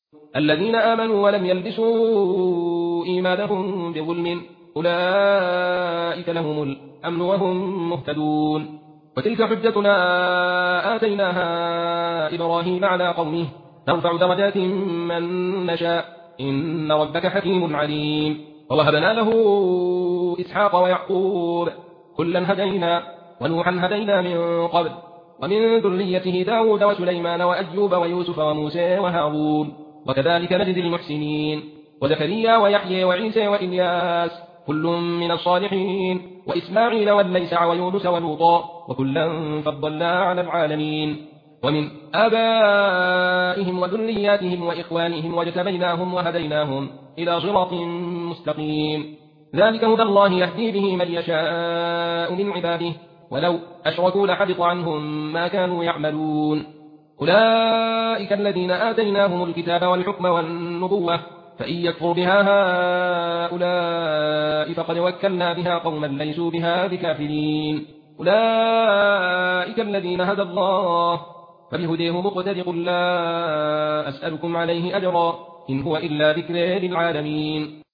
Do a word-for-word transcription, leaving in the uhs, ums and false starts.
الذين آمنوا ولم يلبسوا إيمانهم بظلم أولئك لهم الأمن وهم مهتدون. وتلك حجتنا آتيناها إبراهيم على قومه نرفع درجات من نشاء إن ربك حكيم عليم. ووهبنا له إسحاق ويعقوب كلا هدينا ونوحا هدينا من قبل ومن ذريته داود وسليمان وأيوب ويوسف وموسى وهارون وكذلك نجزي المحسنين. وزكريا ويحيى وعيسى وإلياس كل من الصالحين وإسماعيل واليسع ويونس ولوطا وكلا فضلنا على العالمين. ومن آبائهم وذرياتهم وإخوانهم واجتبيناهم وهديناهم إلى صراط مستقيم. ذلك هدى الله يهدي به من يشاء من عباده ولو أشركوا لحبط عنهم ما كانوا يعملون. أولئك الذين آتيناهم الكتاب والحكم والنبوة فإن يكفر بها هؤلاء فقد وكلنا بها قوما ليسوا بها بكافرين. أولئك الذين هدى الله فبهديه مقتدي قل لا أسألكم عليه أجرا إن هو إلا ذكر للعالمين.